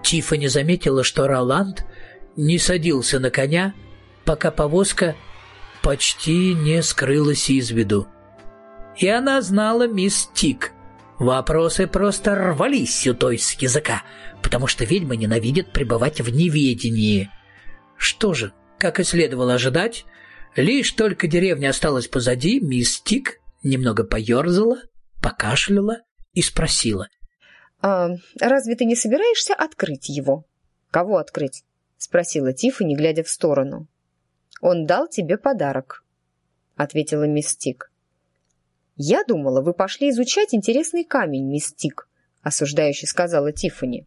Тиффани заметила, что Роланд не садился на коня, пока повозка почти не скрылась из виду. И она знала мисс Тик. Вопросы просто рвались у той с языка, потому что ведьма ненавидит пребывать в неведении. Что же, как и следовало ожидать, лишь только деревня осталась позади, мисс Тик немного поерзала, покашляла и спросила. «Разве ты не собираешься открыть его?» «Кого открыть?» — спросила Тиффани, глядя в сторону. «Он дал тебе подарок», — ответила мисс Тик. «Я думала, вы пошли изучать интересный камень, мисс Тик», — осуждающе сказала Тиффани.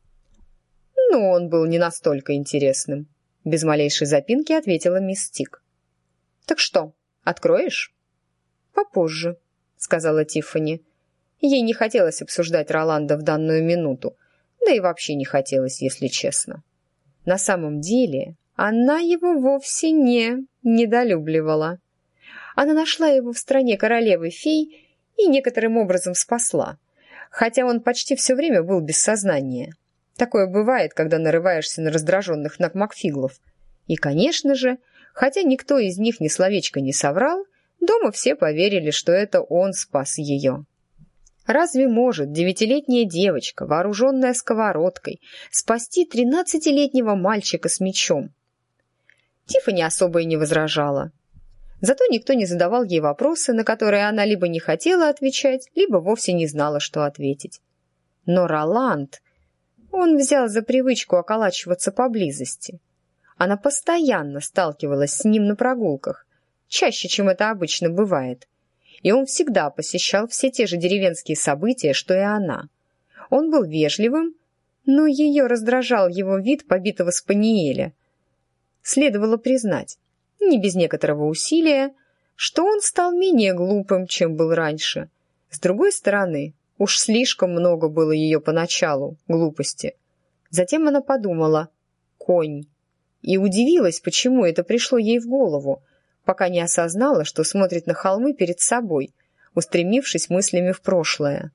«Ну, он был не настолько интересным», — без малейшей запинки ответила мисс Тик. «Так что, откроешь?» «Попозже», — сказала Тиффани. Ей не хотелось обсуждать Роланда в данную минуту, да и вообще не хотелось, если честно. На самом деле она его вовсе не недолюбливала. Она нашла его в стране королевы-фей и некоторым образом спасла, хотя он почти все время был без сознания. Такое бывает, когда нарываешься на раздраженных Макфиглов. И, конечно же, хотя никто из них ни словечко не соврал, дома все поверили, что это он спас ее. Разве может 9-летняя девочка, вооруженная сковородкой, спасти 13-летнего мальчика с мечом? Тиффани особо и не возражала. Зато никто не задавал ей вопросы, на которые она либо не хотела отвечать, либо вовсе не знала, что ответить. Но Роланд, он взял за привычку околачиваться поблизости. Она постоянно сталкивалась с ним на прогулках, чаще, чем это обычно бывает. И он всегда посещал все те же деревенские события, что и она. Он был вежливым, но ее раздражал его вид побитого спаниеля. Следовало признать, не без некоторого усилия, что он стал менее глупым, чем был раньше. С другой стороны, уж слишком много было ее поначалу глупости. Затем она подумала «конь» и удивилась, почему это пришло ей в голову, пока не осознала, что смотрит на холмы перед собой, устремившись мыслями в прошлое.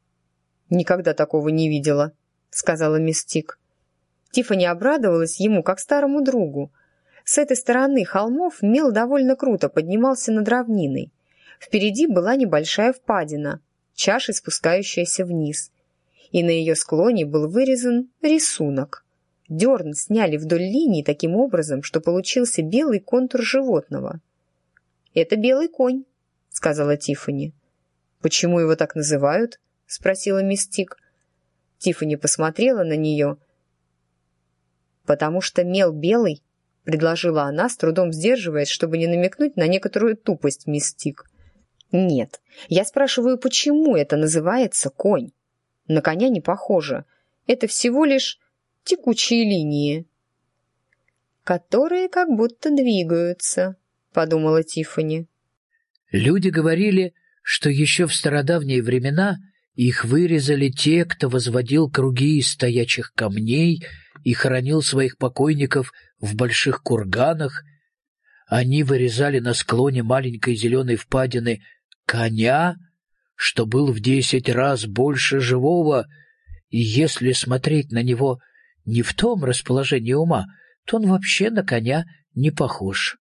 «Никогда такого не видела», — сказала мисс Тик. Тиффани обрадовалась ему, как старому другу. С этой стороны холмов мел довольно круто поднимался над равниной. Впереди была небольшая впадина, чашей спускающаяся вниз, и на ее склоне был вырезан рисунок. Дерн сняли вдоль линии таким образом, что получился белый контур животного. «Это белый конь», — сказала Тиффани. «Почему его так называют?» — спросила мисс Тик. Тиффани посмотрела на нее. «Потому что мел белый», — предложила она, с трудом сдерживаясь, чтобы не намекнуть на некоторую тупость мисс Тик. «Нет, я спрашиваю, почему это называется конь? На коня не похоже. Это всего лишь текучие линии». «Которые как будто двигаются», — подумала Тиффани. Люди говорили, что еще в стародавние времена их вырезали те, кто возводил круги из стоячих камней и хоронил своих покойников в больших курганах. Они вырезали на склоне маленькой зеленой впадины коня, что был в 10 раз больше живого, и если смотреть на него не в том расположении ума, то он вообще на коня не похож.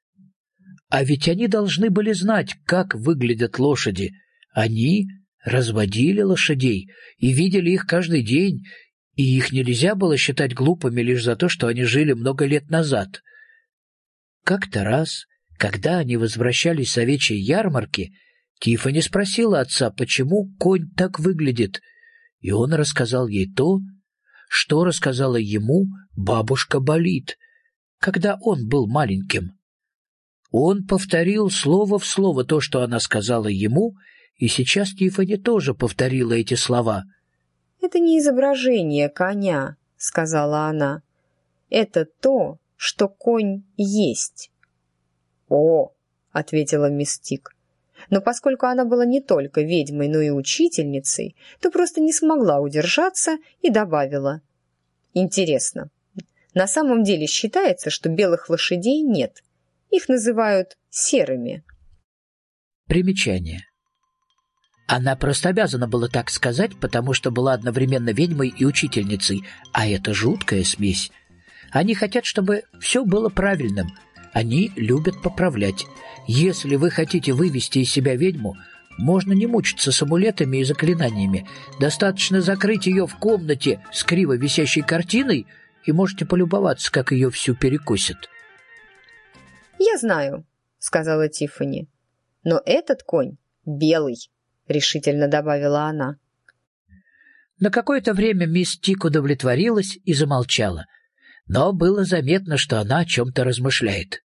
А ведь они должны были знать, как выглядят лошади. Они разводили лошадей и видели их каждый день, и их нельзя было считать глупыми лишь за то, что они жили много лет назад. Как-то раз, когда они возвращались с овечьей ярмарки, Тиффани спросила отца, почему конь так выглядит, и он рассказал ей то, что рассказала ему бабушка Болит, когда он был маленьким. Он повторил слово в слово то, что она сказала ему, и сейчас Тиффани тоже повторила эти слова. «Это не изображение коня», — сказала она. «Это то, что конь есть». «О!» — ответила мисс Тик. Но поскольку она была не только ведьмой, но и учительницей, то просто не смогла удержаться и добавила. «Интересно, на самом деле считается, что белых лошадей нет. Их называют серыми». Примечание. Она просто обязана была так сказать, потому что была одновременно ведьмой и учительницей, а это жуткая смесь. Они хотят, чтобы все было правильным. Они любят поправлять. Если вы хотите вывести из себя ведьму, можно не мучиться с амулетами и заклинаниями. Достаточно закрыть ее в комнате с криво висящей картиной, и можете полюбоваться, как ее всю перекосит. «Я знаю», — сказала Тиффани. «Но этот конь белый», — решительно добавила она. На какое-то время мисс Тик удовлетворилась и замолчала. Но было заметно, что она о чем-то размышляет.